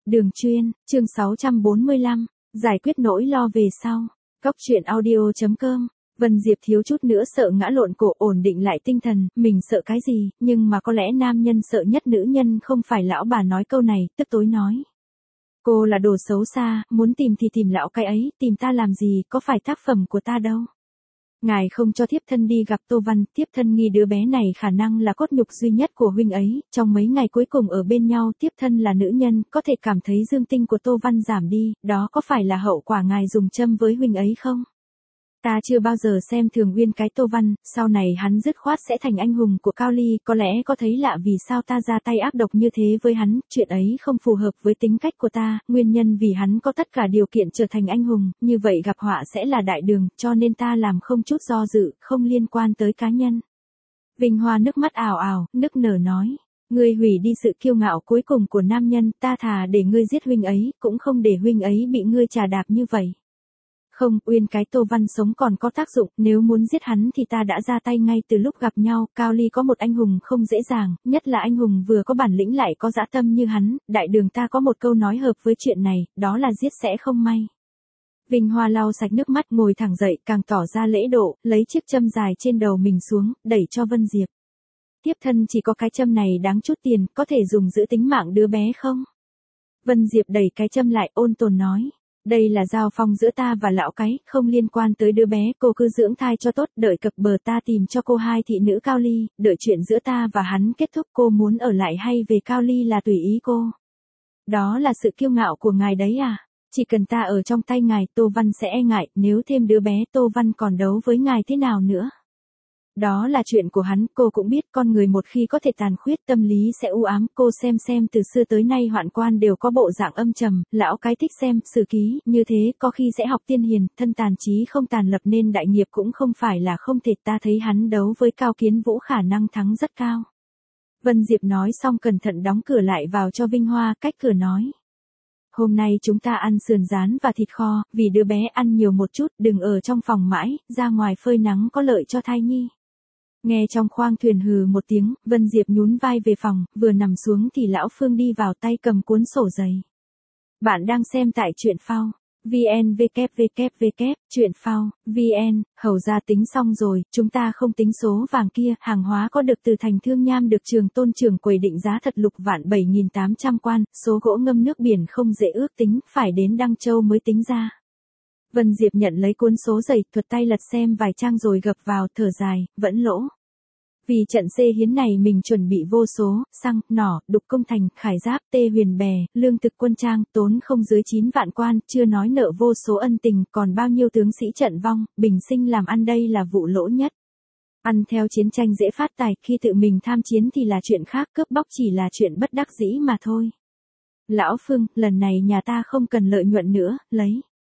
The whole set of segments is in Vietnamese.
Đường chuyên, chương 645, giải quyết nỗi lo về sau. Cóc truyện audio.com. Vân Diệp thiếu chút nữa sợ ngã lộn cổ, ổn định lại tinh thần, mình sợ cái gì, nhưng mà có lẽ nam nhân sợ nhất nữ nhân không phải lão bà nói câu này, tức tối nói. Cô là đồ xấu xa, muốn tìm thì tìm lão cái ấy, tìm ta làm gì, có phải tác phẩm của ta đâu. Ngài không cho thiếp thân đi gặp Tô Văn, thiếp thân nghi đứa bé này khả năng là cốt nhục duy nhất của huynh ấy, trong mấy ngày cuối cùng ở bên nhau thiếp thân là nữ nhân, có thể cảm thấy dương tinh của Tô Văn giảm đi, đó có phải là hậu quả ngài dùng châm với huynh ấy không? Ta chưa bao giờ xem thường Uyên cái Tô Văn, sau này hắn dứt khoát sẽ thành anh hùng của Cao Ly, có lẽ có thấy lạ vì sao ta ra tay ác độc như thế với hắn, chuyện ấy không phù hợp với tính cách của ta, nguyên nhân vì hắn có tất cả điều kiện trở thành anh hùng, như vậy gặp họa sẽ là đại đường, cho nên ta làm không chút do dự, không liên quan tới cá nhân. Vinh Hoa nước mắt ào ào, nức nở nói. Ngươi hủy đi sự kiêu ngạo cuối cùng của nam nhân, ta thà để ngươi giết huynh ấy, cũng không để huynh ấy bị ngươi chà đạp như vậy. Không, Uyên cái Tô Văn sống còn có tác dụng, nếu muốn giết hắn thì ta đã ra tay ngay từ lúc gặp nhau, Cao Ly có một anh hùng không dễ dàng, nhất là anh hùng vừa có bản lĩnh lại có dã tâm như hắn, đại đường ta có một câu nói hợp với chuyện này, đó là giết sẽ không may. Vinh Hoa lau sạch nước mắt ngồi thẳng dậy, càng tỏ ra lễ độ, lấy chiếc châm dài trên đầu mình xuống, đẩy cho Vân Diệp. Tiếp thân chỉ có cái châm này đáng chút tiền, có thể dùng giữ tính mạng đứa bé không? Vân Diệp đẩy cái châm lại ôn tồn nói. Đây là giao phong giữa ta và lão cái, không liên quan tới đứa bé, cô cứ dưỡng thai cho tốt, đợi cập bờ ta tìm cho cô hai thị nữ Cao Ly, đợi chuyện giữa ta và hắn kết thúc, cô muốn ở lại hay về Cao Ly là tùy ý cô. Đó là sự kiêu ngạo của ngài đấy à? Chỉ cần ta ở trong tay ngài, Tô Văn sẽ e ngại, nếu thêm đứa bé Tô Văn còn đấu với ngài thế nào nữa? Đó là chuyện của hắn, cô cũng biết con người một khi có thể tàn khuyết tâm lý sẽ u ám, cô xem từ xưa tới nay hoạn quan đều có bộ dạng âm trầm, lão cái thích xem sử ký, như thế có khi sẽ học tiên hiền, thân tàn trí không tàn lập nên đại nghiệp cũng không phải là không thể, ta thấy hắn đấu với Cao Kiến Vũ khả năng thắng rất cao. Vân Diệp nói xong cẩn thận đóng cửa lại vào cho Vinh Hoa, cách cửa nói. Hôm nay chúng ta ăn sườn rán và thịt kho, vì đứa bé ăn nhiều một chút, đừng ở trong phòng mãi, ra ngoài phơi nắng có lợi cho thai nhi. Nghe trong khoang thuyền hừ một tiếng, Vân Diệp nhún vai về phòng, vừa nằm xuống thì lão Phương đi vào tay cầm cuốn sổ dày. Bạn đang xem tại truyện phao. VN www, truyện phao, VN, hầu ra tính xong rồi, chúng ta không tính số vàng kia, hàng hóa có được từ thành Thương Nham được Trường Tôn trưởng quầy định giá thật lục vạn 7.800 quan, số gỗ ngâm nước biển không dễ ước tính, phải đến Đăng Châu mới tính ra. Vân Diệp nhận lấy cuốn số dày, thuật tay lật xem vài trang rồi gập vào, thở dài, vẫn lỗ. Vì trận xê hiến này mình chuẩn bị vô số, xăng, nỏ, đục công thành, khải giáp, tê huyền bè, lương thực quân trang, tốn không dưới 9 vạn quan, chưa nói nợ vô số ân tình, còn bao nhiêu tướng sĩ trận vong, bình sinh làm ăn đây là vụ lỗ nhất. Ăn theo chiến tranh dễ phát tài, khi tự mình tham chiến thì là chuyện khác, cướp bóc chỉ là chuyện bất đắc dĩ mà thôi. Lão Phương, lần này nhà ta không cần lợi nhuận nữa, lấy.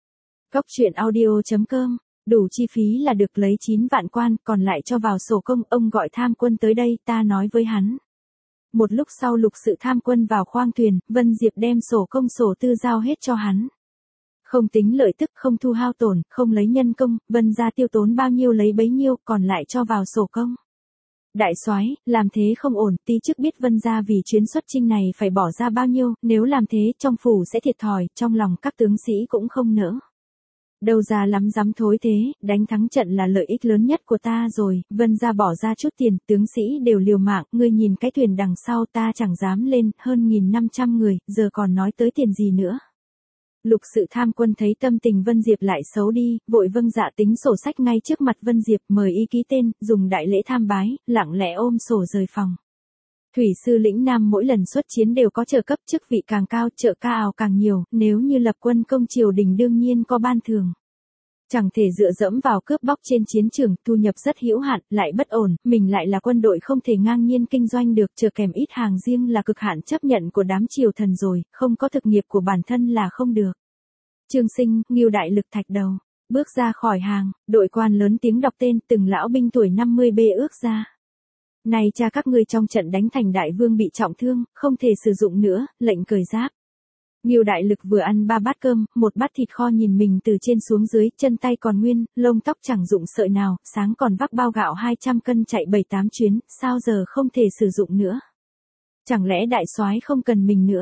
Cóc truyện audio.com, đủ chi phí là được lấy 9 vạn quan, còn lại cho vào sổ công, ông gọi tham quân tới đây, ta nói với hắn. Một lúc sau lục sự tham quân vào khoang thuyền, Vân Diệp đem sổ công sổ tư giao hết cho hắn. Không tính lợi tức, không thu hao tổn, không lấy nhân công, Vân gia tiêu tốn bao nhiêu lấy bấy nhiêu, còn lại cho vào sổ công. Đại soái, làm thế không ổn, ti chức biết Vân gia vì chuyến xuất chinh này phải bỏ ra bao nhiêu, nếu làm thế trong phủ sẽ thiệt thòi, trong lòng các tướng sĩ cũng không nỡ. Đâu ra lắm dám thối thế, đánh thắng trận là lợi ích lớn nhất của ta rồi, Vân gia bỏ ra chút tiền, tướng sĩ đều liều mạng, ngươi nhìn cái thuyền đằng sau ta chẳng dám lên, hơn 1.500 người, giờ còn nói tới tiền gì nữa. Lục sự tham quân thấy tâm tình Vân Diệp lại xấu đi, vội vâng dạ tính sổ sách ngay trước mặt Vân Diệp, mời y ký tên, dùng đại lễ tham bái, lặng lẽ ôm sổ rời phòng. Thủy sư lĩnh Nam mỗi lần xuất chiến đều có trợ cấp, chức vị càng cao, trợ ca ào càng nhiều, nếu như lập quân công triều đình đương nhiên có ban thưởng. Chẳng thể dựa dẫm vào cướp bóc trên chiến trường, thu nhập rất hữu hạn, lại bất ổn, mình lại là quân đội không thể ngang nhiên kinh doanh được, chờ kèm ít hàng riêng là cực hạn chấp nhận của đám triều thần rồi, không có thực nghiệp của bản thân là không được. Trương Sinh, Ngưu đại lực thạch đầu, bước ra khỏi hàng, đội quan lớn tiếng đọc tên, từng lão binh tuổi 50 bê ước ra. Này cha các ngươi trong trận đánh thành đại vương bị trọng thương, không thể sử dụng nữa, lệnh cởi giáp. Ngưu đại lực vừa ăn 3 bát cơm, một bát thịt kho nhìn mình từ trên xuống dưới, chân tay còn nguyên, lông tóc chẳng dụng sợi nào, sáng còn vác bao gạo 200 cân chạy 7-8 chuyến, sao giờ không thể sử dụng nữa. Chẳng lẽ đại soái không cần mình nữa?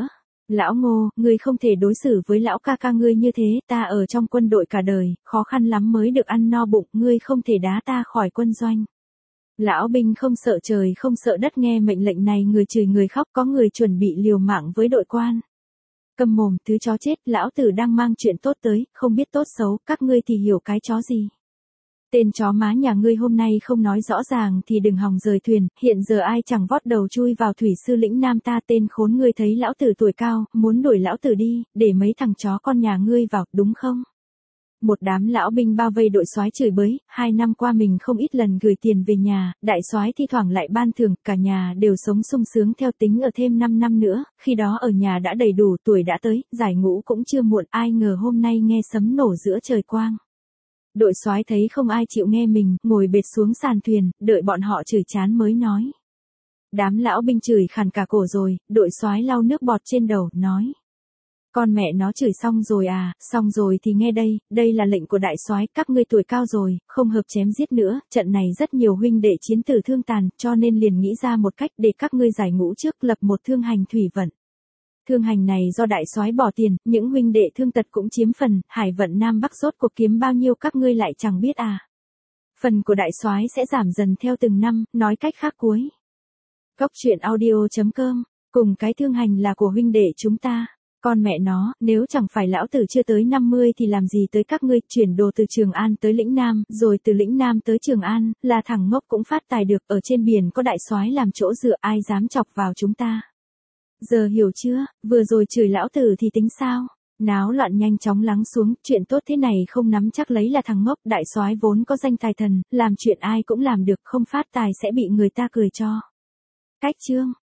Lão Ngô, ngươi không thể đối xử với lão ca ca ngươi như thế, ta ở trong quân đội cả đời, khó khăn lắm mới được ăn no bụng, ngươi không thể đá ta khỏi quân doanh. Lão binh không sợ trời không sợ đất nghe mệnh lệnh này người chửi người khóc, có người chuẩn bị liều mạng với đội quan. Câm mồm, thứ chó chết, lão tử đang mang chuyện tốt tới, không biết tốt xấu, các ngươi thì hiểu cái chó gì. Tên chó má nhà ngươi hôm nay không nói rõ ràng thì đừng hòng rời thuyền, hiện giờ ai chẳng vót đầu chui vào thủy sư lĩnh Nam ta, tên khốn ngươi thấy lão tử tuổi cao, muốn đuổi lão tử đi, để mấy thằng chó con nhà ngươi vào, đúng không? Một đám lão binh bao vây đội soái chửi bới, 2 năm qua mình không ít lần gửi tiền về nhà, đại soái thi thoảng lại ban thưởng, cả nhà đều sống sung sướng theo tính ở thêm 5 năm nữa, khi đó ở nhà đã đầy đủ, tuổi đã tới, giải ngũ cũng chưa muộn, ai ngờ hôm nay nghe sấm nổ giữa trời quang. Đội soái thấy không ai chịu nghe mình, ngồi bệt xuống sàn thuyền, đợi bọn họ chửi chán mới nói. Đám lão binh chửi khàn cả cổ rồi, đội soái lau nước bọt trên đầu, nói. Con mẹ nó chửi xong rồi à, xong rồi thì nghe đây là lệnh của đại soái, các ngươi tuổi cao rồi, không hợp chém giết nữa, trận này rất nhiều huynh đệ chiến tử thương tàn, cho nên liền nghĩ ra một cách để các ngươi giải ngũ trước, lập một thương hành thủy vận. Thương hành này do đại soái bỏ tiền, những huynh đệ thương tật cũng chiếm phần, hải vận Nam Bắc rốt cuộc kiếm bao nhiêu các ngươi lại chẳng biết à. Phần của đại soái sẽ giảm dần theo từng năm, nói cách khác cuối. Cốc truyện audio.com, cùng cái thương hành là của huynh đệ chúng ta. Con mẹ nó, nếu chẳng phải lão tử chưa tới 50 thì làm gì tới các ngươi, chuyển đồ từ Trường An tới lĩnh Nam, rồi từ lĩnh Nam tới Trường An, là thằng ngốc cũng phát tài được, ở trên biển có đại soái làm chỗ dựa, ai dám chọc vào chúng ta. Giờ hiểu chưa, vừa rồi chửi lão tử thì tính sao? Náo loạn nhanh chóng lắng xuống, chuyện tốt thế này không nắm chắc lấy là thằng ngốc, đại soái vốn có danh tài thần, làm chuyện ai cũng làm được, không phát tài sẽ bị người ta cười cho. Cách chương